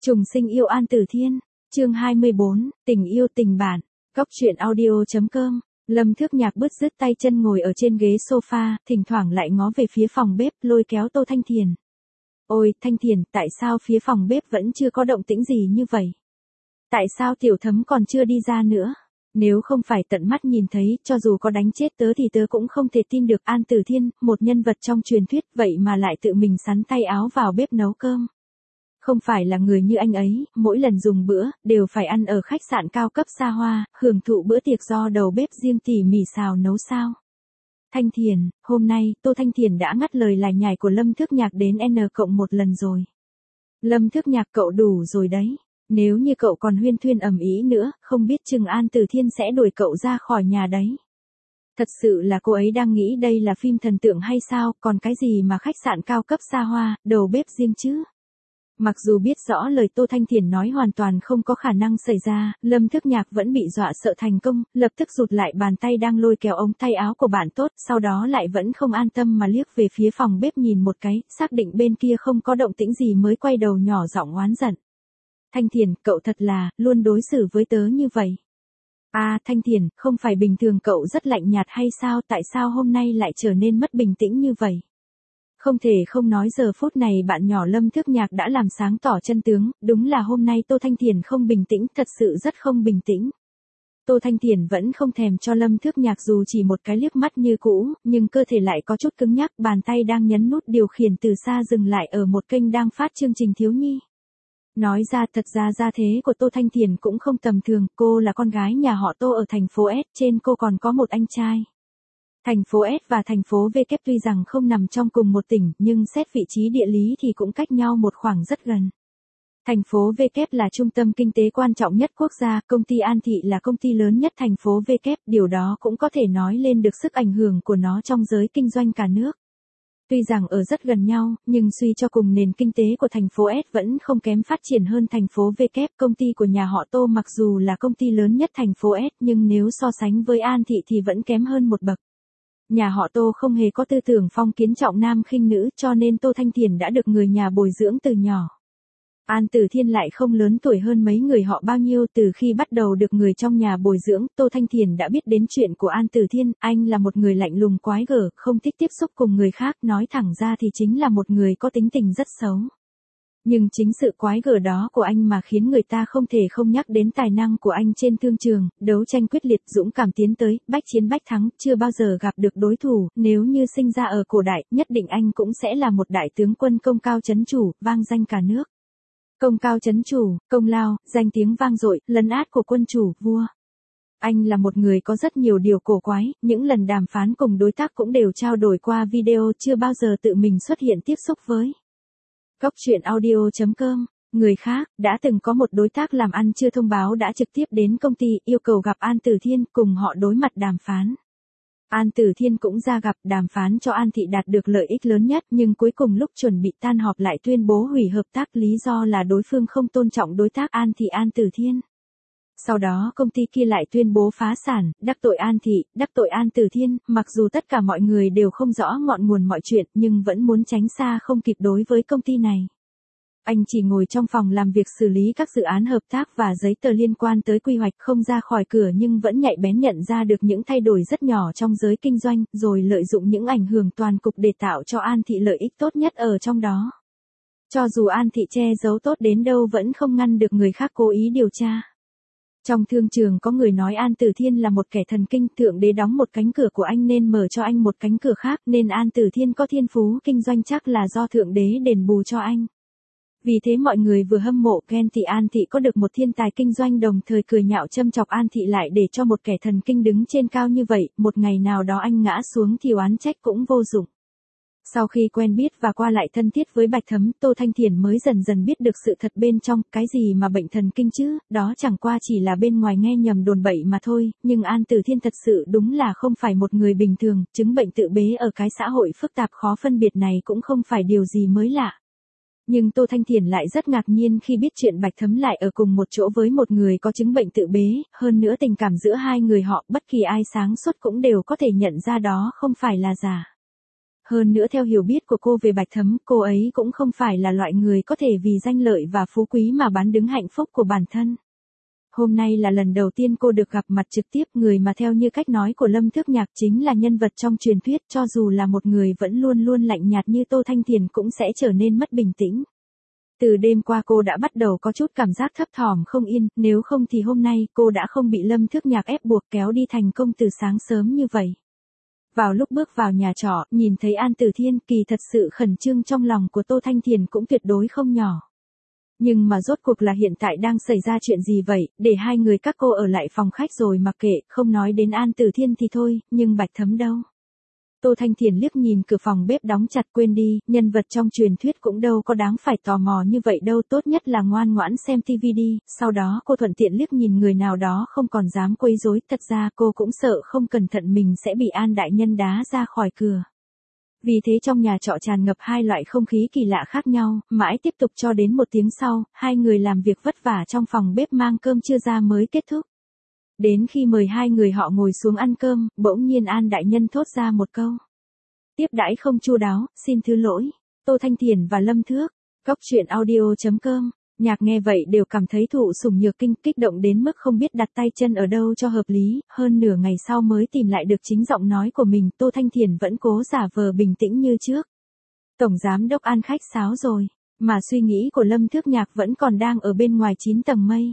Trùng sinh yêu An Tử Thiên, chương 24, tình yêu tình bản, góc truyện audio.com. Lâm Thước Nhạc bứt rứt tay chân ngồi ở trên ghế sofa, thỉnh thoảng lại ngó về phía phòng bếp, lôi kéo Tô Thanh Thiền. Ôi, Thanh Thiền, tại sao phía phòng bếp vẫn chưa có động tĩnh gì như vậy? Tại sao tiểu thấm còn chưa đi ra nữa? Nếu không phải tận mắt nhìn thấy, cho dù có đánh chết tớ thì tớ cũng không thể tin được An Tử Thiên, một nhân vật trong truyền thuyết, vậy mà lại tự mình sắn tay áo vào bếp nấu cơm. Không phải là người như anh ấy, mỗi lần dùng bữa, đều phải ăn ở khách sạn cao cấp xa hoa, hưởng thụ bữa tiệc do đầu bếp riêng tỉ mỉ xào nấu sao. Thanh Thiền, hôm nay, Tô Thanh Thiền đã ngắt lời lải nhải của Lâm Thước Nhạc đến N+1 lần rồi. Lâm Thước Nhạc, cậu đủ rồi đấy. Nếu như cậu còn huyên thuyên ầm ĩ nữa, không biết chừng An Tử Thiên sẽ đuổi cậu ra khỏi nhà đấy. Thật sự là cô ấy đang nghĩ đây là phim thần tượng hay sao, còn cái gì mà khách sạn cao cấp xa hoa, đầu bếp riêng chứ. Mặc dù biết rõ lời Tô Thanh Thiền nói hoàn toàn không có khả năng xảy ra, Lâm Thước Nhạc vẫn bị dọa sợ thành công, lập tức rụt lại bàn tay đang lôi kéo ống tay áo của bạn tốt, sau đó lại vẫn không an tâm mà liếc về phía phòng bếp nhìn một cái, xác định bên kia không có động tĩnh gì mới quay đầu nhỏ giọng oán giận. Thanh Thiền, cậu thật là, luôn đối xử với tớ như vậy. À, Thanh Thiền, không phải bình thường cậu rất lạnh nhạt hay sao, tại sao hôm nay lại trở nên mất bình tĩnh như vậy? Không thể không nói giờ phút này bạn nhỏ Lâm Thước Nhạc đã làm sáng tỏ chân tướng, đúng là hôm nay Tô Thanh Thiền không bình tĩnh, thật sự rất không bình tĩnh. Tô Thanh Thiền vẫn không thèm cho Lâm Thước Nhạc dù chỉ một cái liếc mắt như cũ, nhưng cơ thể lại có chút cứng nhắc, bàn tay đang nhấn nút điều khiển từ xa dừng lại ở một kênh đang phát chương trình thiếu nhi. Nói ra thật ra gia thế của Tô Thanh Thiền cũng không tầm thường, cô là con gái nhà họ Tô ở thành phố S, trên cô còn có một anh trai. Thành phố S và thành phố V tuy rằng không nằm trong cùng một tỉnh, nhưng xét vị trí địa lý thì cũng cách nhau một khoảng rất gần. Thành phố V là trung tâm kinh tế quan trọng nhất quốc gia, công ty An Thị là công ty lớn nhất thành phố V, điều đó cũng có thể nói lên được sức ảnh hưởng của nó trong giới kinh doanh cả nước. Tuy rằng ở rất gần nhau, nhưng suy cho cùng nền kinh tế của thành phố S vẫn không kém phát triển hơn thành phố V, công ty của nhà họ Tô mặc dù là công ty lớn nhất thành phố S nhưng nếu so sánh với An Thị thì vẫn kém hơn một bậc. Nhà họ Tô không hề có tư tưởng phong kiến trọng nam khinh nữ, cho nên Tô Thanh Thiền đã được người nhà bồi dưỡng từ nhỏ. An Tử Thiên lại không lớn tuổi hơn mấy người họ bao nhiêu, từ khi bắt đầu được người trong nhà bồi dưỡng, Tô Thanh Thiền đã biết đến chuyện của An Tử Thiên, anh là một người lạnh lùng quái gở, không thích tiếp xúc cùng người khác, nói thẳng ra thì chính là một người có tính tình rất xấu. Nhưng chính sự quái gở đó của anh mà khiến người ta không thể không nhắc đến tài năng của anh trên thương trường, đấu tranh quyết liệt, dũng cảm tiến tới, bách chiến bách thắng, chưa bao giờ gặp được đối thủ, nếu như sinh ra ở cổ đại, nhất định anh cũng sẽ là một đại tướng quân công cao chấn chủ, vang danh cả nước. Công cao chấn chủ, công lao, danh tiếng vang dội, lấn át của quân chủ, vua. Anh là một người có rất nhiều điều cổ quái, những lần đàm phán cùng đối tác cũng đều trao đổi qua video, chưa bao giờ tự mình xuất hiện tiếp xúc với. Góc truyện audio.com. Người khác, đã từng có một đối tác làm ăn chưa thông báo đã trực tiếp đến công ty, yêu cầu gặp An Tử Thiên, cùng họ đối mặt đàm phán. An Tử Thiên cũng ra gặp, đàm phán cho An Thị đạt được lợi ích lớn nhất, nhưng cuối cùng lúc chuẩn bị tan họp lại tuyên bố hủy hợp tác, lý do là đối phương không tôn trọng đối tác An Thị An Tử Thiên. Sau đó công ty kia lại tuyên bố phá sản, đắc tội An Thị, đắc tội An Tử Thiên, mặc dù tất cả mọi người đều không rõ ngọn nguồn mọi chuyện nhưng vẫn muốn tránh xa không kịp đối với công ty này. Anh chỉ ngồi trong phòng làm việc xử lý các dự án hợp tác và giấy tờ liên quan tới quy hoạch, không ra khỏi cửa nhưng vẫn nhạy bén nhận ra được những thay đổi rất nhỏ trong giới kinh doanh, rồi lợi dụng những ảnh hưởng toàn cục để tạo cho An Thị lợi ích tốt nhất ở trong đó. Cho dù An Thị che giấu tốt đến đâu vẫn không ngăn được người khác cố ý điều tra. Trong thương trường có người nói An Tử Thiên là một kẻ thần kinh, thượng đế đóng một cánh cửa của anh nên mở cho anh một cánh cửa khác, nên An Tử Thiên có thiên phú kinh doanh chắc là do thượng đế đền bù cho anh. Vì thế mọi người vừa hâm mộ ghen tị An Thị có được một thiên tài kinh doanh, đồng thời cười nhạo châm chọc An Thị lại để cho một kẻ thần kinh đứng trên cao như vậy, một ngày nào đó anh ngã xuống thì oán trách cũng vô dụng. Sau khi quen biết và qua lại thân thiết với Bạch Thấm, Tô Thanh Thiền mới dần dần biết được sự thật bên trong, cái gì mà bệnh thần kinh chứ, đó chẳng qua chỉ là bên ngoài nghe nhầm đồn bậy mà thôi, nhưng An Tử Thiên thật sự đúng là không phải một người bình thường, chứng bệnh tự bế ở cái xã hội phức tạp khó phân biệt này cũng không phải điều gì mới lạ. Nhưng Tô Thanh Thiền lại rất ngạc nhiên khi biết chuyện Bạch Thấm lại ở cùng một chỗ với một người có chứng bệnh tự bế, hơn nữa tình cảm giữa hai người họ bất kỳ ai sáng suốt cũng đều có thể nhận ra đó không phải là giả. Hơn nữa theo hiểu biết của cô về Bạch Thấm, cô ấy cũng không phải là loại người có thể vì danh lợi và phú quý mà bán đứng hạnh phúc của bản thân. Hôm nay là lần đầu tiên cô được gặp mặt trực tiếp người mà theo như cách nói của Lâm Thước Nhạc chính là nhân vật trong truyền thuyết, cho dù là một người vẫn luôn luôn lạnh nhạt như Tô Thanh Thiền cũng sẽ trở nên mất bình tĩnh. Từ đêm qua cô đã bắt đầu có chút cảm giác thấp thỏm không yên, nếu không thì hôm nay cô đã không bị Lâm Thước Nhạc ép buộc kéo đi thành công từ sáng sớm như vậy. Vào lúc bước vào nhà trọ, nhìn thấy An Tử Thiên, kỳ thật sự khẩn trương trong lòng của Tô Thanh Thiền cũng tuyệt đối không nhỏ. Nhưng mà rốt cuộc là hiện tại đang xảy ra chuyện gì vậy, để hai người các cô ở lại phòng khách rồi mặc kệ, không nói đến An Tử Thiên thì thôi, nhưng Bạch Thấm đâu? Tô Thanh Thiền liếc nhìn cửa phòng bếp đóng chặt, quên đi, nhân vật trong truyền thuyết cũng đâu có đáng phải tò mò như vậy đâu, tốt nhất là ngoan ngoãn xem TV đi. Sau đó cô thuận tiện liếc nhìn người nào đó không còn dám quấy rối, thật ra cô cũng sợ không cẩn thận mình sẽ bị An đại nhân đá ra khỏi cửa. Vì thế trong nhà trọ tràn ngập hai loại không khí kỳ lạ khác nhau, mãi tiếp tục cho đến 1 tiếng sau, hai người làm việc vất vả trong phòng bếp mang cơm trưa ra mới kết thúc. Đến khi mời hai người họ ngồi xuống ăn cơm, bỗng nhiên An đại nhân thốt ra một câu. Tiếp đãi không chu đáo, xin thứ lỗi. Tô Thanh Thiền và Lâm Thước. Góc truyện audio.com. Nhạc nghe vậy đều cảm thấy thụ sủng nhược kinh, kích động đến mức không biết đặt tay chân ở đâu cho hợp lý, hơn nửa ngày sau mới tìm lại được chính giọng nói của mình. Tô Thanh Thiền vẫn cố giả vờ bình tĩnh như trước. Tổng giám đốc An khách sáo rồi, mà suy nghĩ của Lâm Thước Nhạc vẫn còn đang ở bên ngoài 9 tầng mây.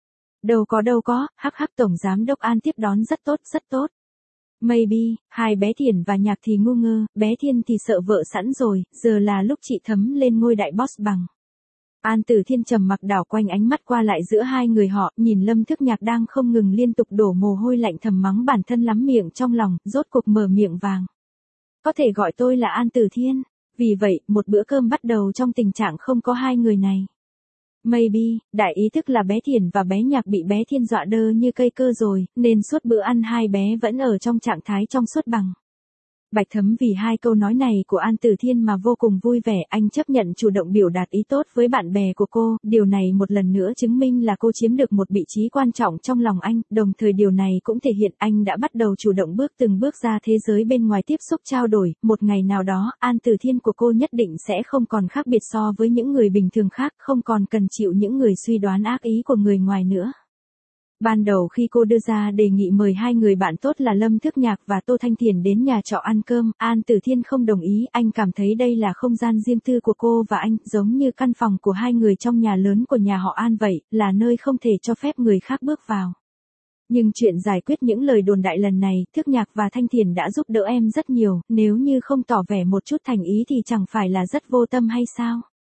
Đâu có, hắc hắc, tổng giám đốc An tiếp đón rất tốt. Maybe, hai bé Thiền và Nhạc thì ngu ngơ, bé Thiên thì sợ vợ sẵn rồi, giờ là lúc chị Thấm lên ngôi đại boss bằng. An Tử Thiên trầm mặc đảo quanh ánh mắt qua lại giữa hai người họ, nhìn Lâm Thước Nhạc đang không ngừng liên tục đổ mồ hôi lạnh thầm mắng bản thân lắm miệng trong lòng, rốt cuộc mở miệng vàng. Có thể gọi tôi là An Tử Thiên. Vì vậy, một bữa cơm bắt đầu trong tình trạng không có hai người này. Maybe, đại ý thức là bé Thiền và bé Nhạc bị bé Thiên dọa đơ như cây cơ rồi, nên suốt bữa ăn hai bé vẫn ở trong trạng thái trong suốt bằng. Bạch Thấm vì hai câu nói này của An Tử Thiên mà vô cùng vui vẻ, anh chấp nhận chủ động biểu đạt ý tốt với bạn bè của cô, điều này một lần nữa chứng minh là cô chiếm được một vị trí quan trọng trong lòng anh, đồng thời điều này cũng thể hiện anh đã bắt đầu chủ động từng bước ra thế giới bên ngoài tiếp xúc trao đổi, một ngày nào đó, An Tử Thiên của cô nhất định sẽ không còn khác biệt so với những người bình thường khác, không còn cần chịu những người suy đoán ác ý của người ngoài nữa. Ban đầu khi cô đưa ra đề nghị mời hai người bạn tốt là Lâm Thước Nhạc và Tô Thanh Thiền đến nhà trọ ăn cơm, An Tử Thiên không đồng ý, anh cảm thấy đây là không gian riêng tư của cô và anh, giống như căn phòng của hai người trong nhà lớn của nhà họ An vậy, là nơi không thể cho phép người khác bước vào. Nhưng chuyện giải quyết những lời đồn đại lần này, Thước Nhạc và Thanh Thiền đã giúp đỡ em rất nhiều, nếu như không tỏ vẻ một chút thành ý thì chẳng phải là rất vô tâm hay sao?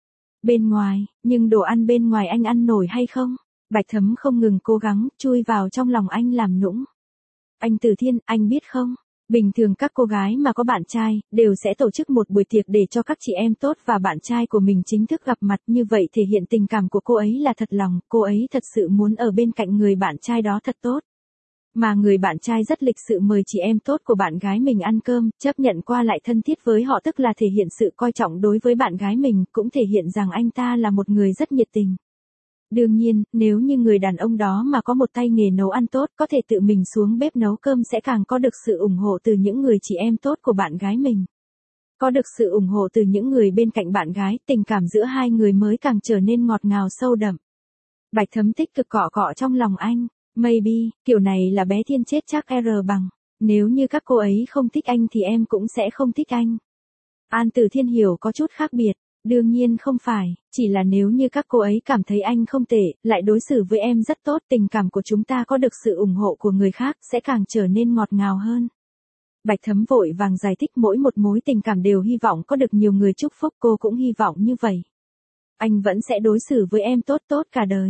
Bên ngoài, nhưng đồ ăn bên ngoài anh ăn nổi hay không? Bạch Thấm không ngừng cố gắng, chui vào trong lòng anh làm nũng. Anh Tử Thiên, anh biết không? Bình thường các cô gái mà có bạn trai, đều sẽ tổ chức một buổi tiệc để cho các chị em tốt và bạn trai của mình chính thức gặp mặt, như vậy thể hiện tình cảm của cô ấy là thật lòng, cô ấy thật sự muốn ở bên cạnh người bạn trai đó thật tốt. Mà người bạn trai rất lịch sự mời chị em tốt của bạn gái mình ăn cơm, chấp nhận qua lại thân thiết với họ, tức là thể hiện sự coi trọng đối với bạn gái mình, cũng thể hiện rằng anh ta là một người rất nhiệt tình. Đương nhiên, nếu như người đàn ông đó mà có một tay nghề nấu ăn tốt, có thể tự mình xuống bếp nấu cơm, sẽ càng có được sự ủng hộ từ những người chị em tốt của bạn gái mình. Có được sự ủng hộ từ những người bên cạnh bạn gái, tình cảm giữa hai người mới càng trở nên ngọt ngào sâu đậm. Bạch Thấm tích cực cọ cọ trong lòng anh. Maybe, kiểu này là bé Thiên chết chắc bằng. Nếu như các cô ấy không thích anh thì em cũng sẽ không thích anh. An Tử Thiên hiểu có chút khác biệt. Đương nhiên không phải, chỉ là nếu như các cô ấy cảm thấy anh không tệ, lại đối xử với em rất tốt, tình cảm của chúng ta có được sự ủng hộ của người khác, sẽ càng trở nên ngọt ngào hơn. Bạch Thấm vội vàng giải thích mỗi một mối tình cảm đều hy vọng có được nhiều người chúc phúc, cô cũng hy vọng như vậy. Anh vẫn sẽ đối xử với em tốt cả đời.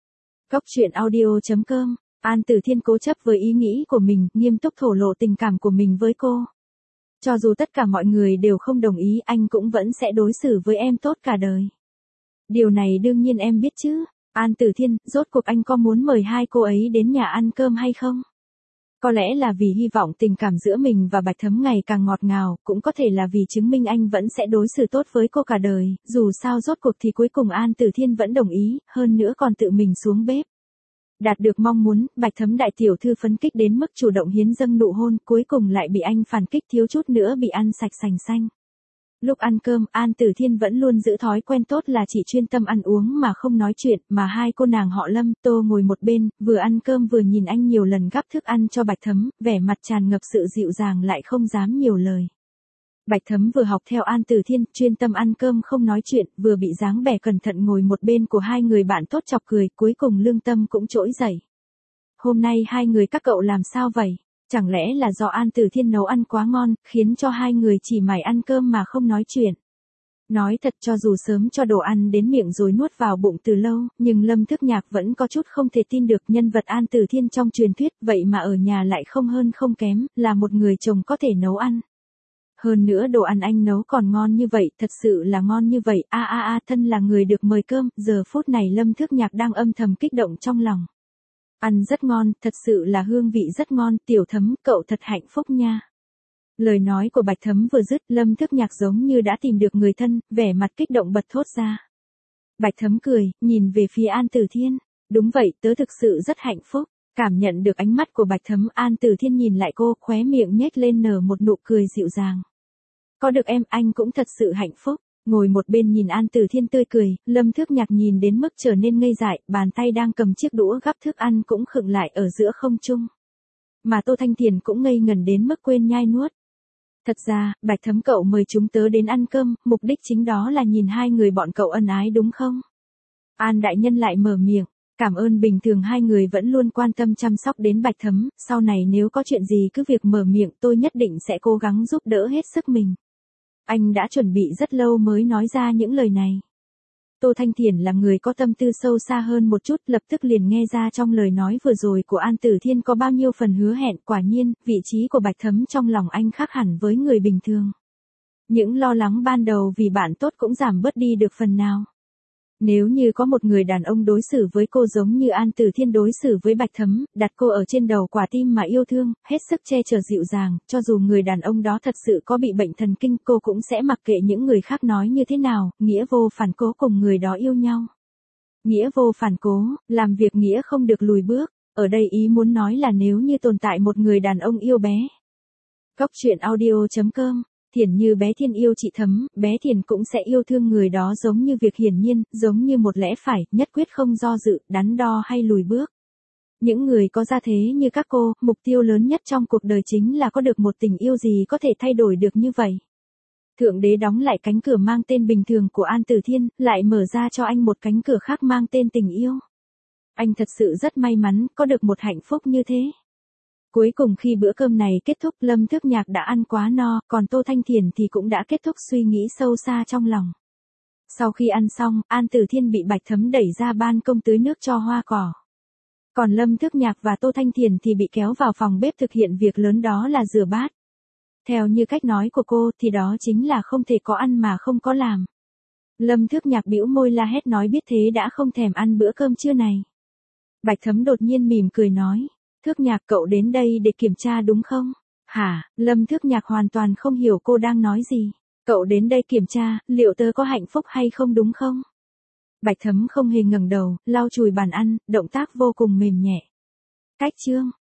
Góc truyện audio.com. An Tử Thiên cố chấp với ý nghĩ của mình, nghiêm túc thổ lộ tình cảm của mình với cô. Cho dù tất cả mọi người đều không đồng ý, anh cũng vẫn sẽ đối xử với em tốt cả đời. Điều này đương nhiên em biết chứ. An Tử Thiên, rốt cuộc anh có muốn mời hai cô ấy đến nhà ăn cơm hay không? Có lẽ là vì hy vọng tình cảm giữa mình và Bạch Thấm ngày càng ngọt ngào, cũng có thể là vì chứng minh anh vẫn sẽ đối xử tốt với cô cả đời, dù sao rốt cuộc thì cuối cùng An Tử Thiên vẫn đồng ý, hơn nữa còn tự mình xuống bếp. Đạt được mong muốn, Bạch Thấm đại tiểu thư phấn kích đến mức chủ động hiến dâng nụ hôn, cuối cùng lại bị anh phản kích, thiếu chút nữa bị ăn sạch sành xanh. Lúc ăn cơm, An Tử Thiên vẫn luôn giữ thói quen tốt là chỉ chuyên tâm ăn uống mà không nói chuyện, mà hai cô nàng họ Lâm, Tô ngồi một bên, vừa ăn cơm vừa nhìn anh nhiều lần gắp thức ăn cho Bạch Thấm, vẻ mặt tràn ngập sự dịu dàng lại không dám nhiều lời. Bạch Thấm vừa học theo An Tử Thiên, chuyên tâm ăn cơm không nói chuyện, vừa bị dáng vẻ cẩn thận ngồi một bên của hai người bạn tốt chọc cười, cuối cùng lương tâm cũng trỗi dậy. Hôm nay hai người các cậu làm sao vậy? Chẳng lẽ là do An Tử Thiên nấu ăn quá ngon, khiến cho hai người chỉ mải ăn cơm mà không nói chuyện? Nói thật, cho dù sớm cho đồ ăn đến miệng rồi nuốt vào bụng từ lâu, nhưng Lâm Thức Nhạc vẫn có chút không thể tin được nhân vật An Tử Thiên trong truyền thuyết, vậy mà ở nhà lại không hơn không kém, là một người chồng có thể nấu ăn. Hơn nữa đồ ăn anh nấu còn ngon như vậy, thật sự là ngon như vậy, thân là người được mời cơm, giờ phút này Lâm Thức Nhạc đang âm thầm kích động trong lòng. Ăn rất ngon, thật sự là hương vị rất ngon, Tiểu Thấm, cậu thật hạnh phúc nha. Lời nói của Bạch Thấm vừa dứt, Lâm Thức Nhạc giống như đã tìm được người thân, vẻ mặt kích động bật thốt ra. Bạch Thấm cười, nhìn về phía An Tử Thiên. Đúng vậy, tớ thực sự rất hạnh phúc. Cảm nhận được ánh mắt của Bạch Thấm, An Tử Thiên nhìn lại cô, khóe miệng nhếch lên nở một nụ cười dịu dàng. Có được em, anh cũng thật sự hạnh phúc. Ngồi một bên nhìn An Tử Thiên tươi cười, Lâm Thức Nhạc nhìn đến mức trở nên ngây dại, bàn tay đang cầm chiếc đũa gắp thức ăn cũng khựng lại ở giữa không trung. Mà Tô Thanh Thiền cũng ngây ngẩn đến mức quên nhai nuốt. Thật ra, Bạch Thấm cậu mời chúng tớ đến ăn cơm, mục đích chính đó là nhìn hai người bọn cậu ân ái đúng không? An đại nhân lại mở miệng, cảm ơn bình thường hai người vẫn luôn quan tâm chăm sóc đến Bạch Thấm, sau này nếu có chuyện gì cứ việc mở miệng, tôi nhất định sẽ cố gắng giúp đỡ hết sức mình. Anh đã chuẩn bị rất lâu mới nói ra những lời này. Tô Thanh Thiền là người có tâm tư sâu xa hơn một chút, lập tức liền nghe ra trong lời nói vừa rồi của An Tử Thiên có bao nhiêu phần hứa hẹn, quả nhiên, vị trí của Bạch Thấm trong lòng anh khác hẳn với người bình thường. Những lo lắng ban đầu vì bạn tốt cũng giảm bớt đi được phần nào. Nếu như có một người đàn ông đối xử với cô giống như An Tử Thiên đối xử với Bạch Thấm, đặt cô ở trên đầu quả tim mà yêu thương, hết sức che chở dịu dàng, cho dù người đàn ông đó thật sự có bị bệnh thần kinh, cô cũng sẽ mặc kệ những người khác nói như thế nào, nghĩa vô phản cố cùng người đó yêu nhau. Nghĩa vô phản cố, làm việc nghĩa không được lùi bước, ở đây ý muốn nói là nếu như tồn tại một người đàn ông yêu bé. Cốc truyện audio.com Thiển như bé Thiên yêu chị Thấm, bé Thiển cũng sẽ yêu thương người đó giống như việc hiển nhiên, giống như một lẽ phải, nhất quyết không do dự, đắn đo hay lùi bước. Những người có gia thế như các cô, mục tiêu lớn nhất trong cuộc đời chính là có được một tình yêu gì có thể thay đổi được như vậy. Thượng đế đóng lại cánh cửa mang tên bình thường của An Tử Thiên, lại mở ra cho anh một cánh cửa khác mang tên tình yêu. Anh thật sự rất may mắn, có được một hạnh phúc như thế. Cuối cùng khi bữa cơm này kết thúc, Lâm Thức Nhạc đã ăn quá no, còn Tô Thanh Thiền thì cũng đã kết thúc suy nghĩ sâu xa trong lòng. Sau khi ăn xong, An Tử Thiên bị Bạch Thấm đẩy ra ban công tưới nước cho hoa cỏ. Còn Lâm Thức Nhạc và Tô Thanh Thiền thì bị kéo vào phòng bếp thực hiện việc lớn đó là rửa bát. Theo như cách nói của cô thì đó chính là không thể có ăn mà không có làm. Lâm Thức Nhạc bĩu môi la hét nói biết thế đã không thèm ăn bữa cơm trưa này. Bạch Thấm đột nhiên mỉm cười nói. Thức Nhạc cậu đến đây để kiểm tra đúng không? Hả? Lâm Thức Nhạc hoàn toàn không hiểu cô đang nói gì. Cậu đến đây kiểm tra, liệu tớ có hạnh phúc hay không đúng không? Bạch Thấm không hề ngẩng đầu, lau chùi bàn ăn, động tác vô cùng mềm nhẹ. Cách chương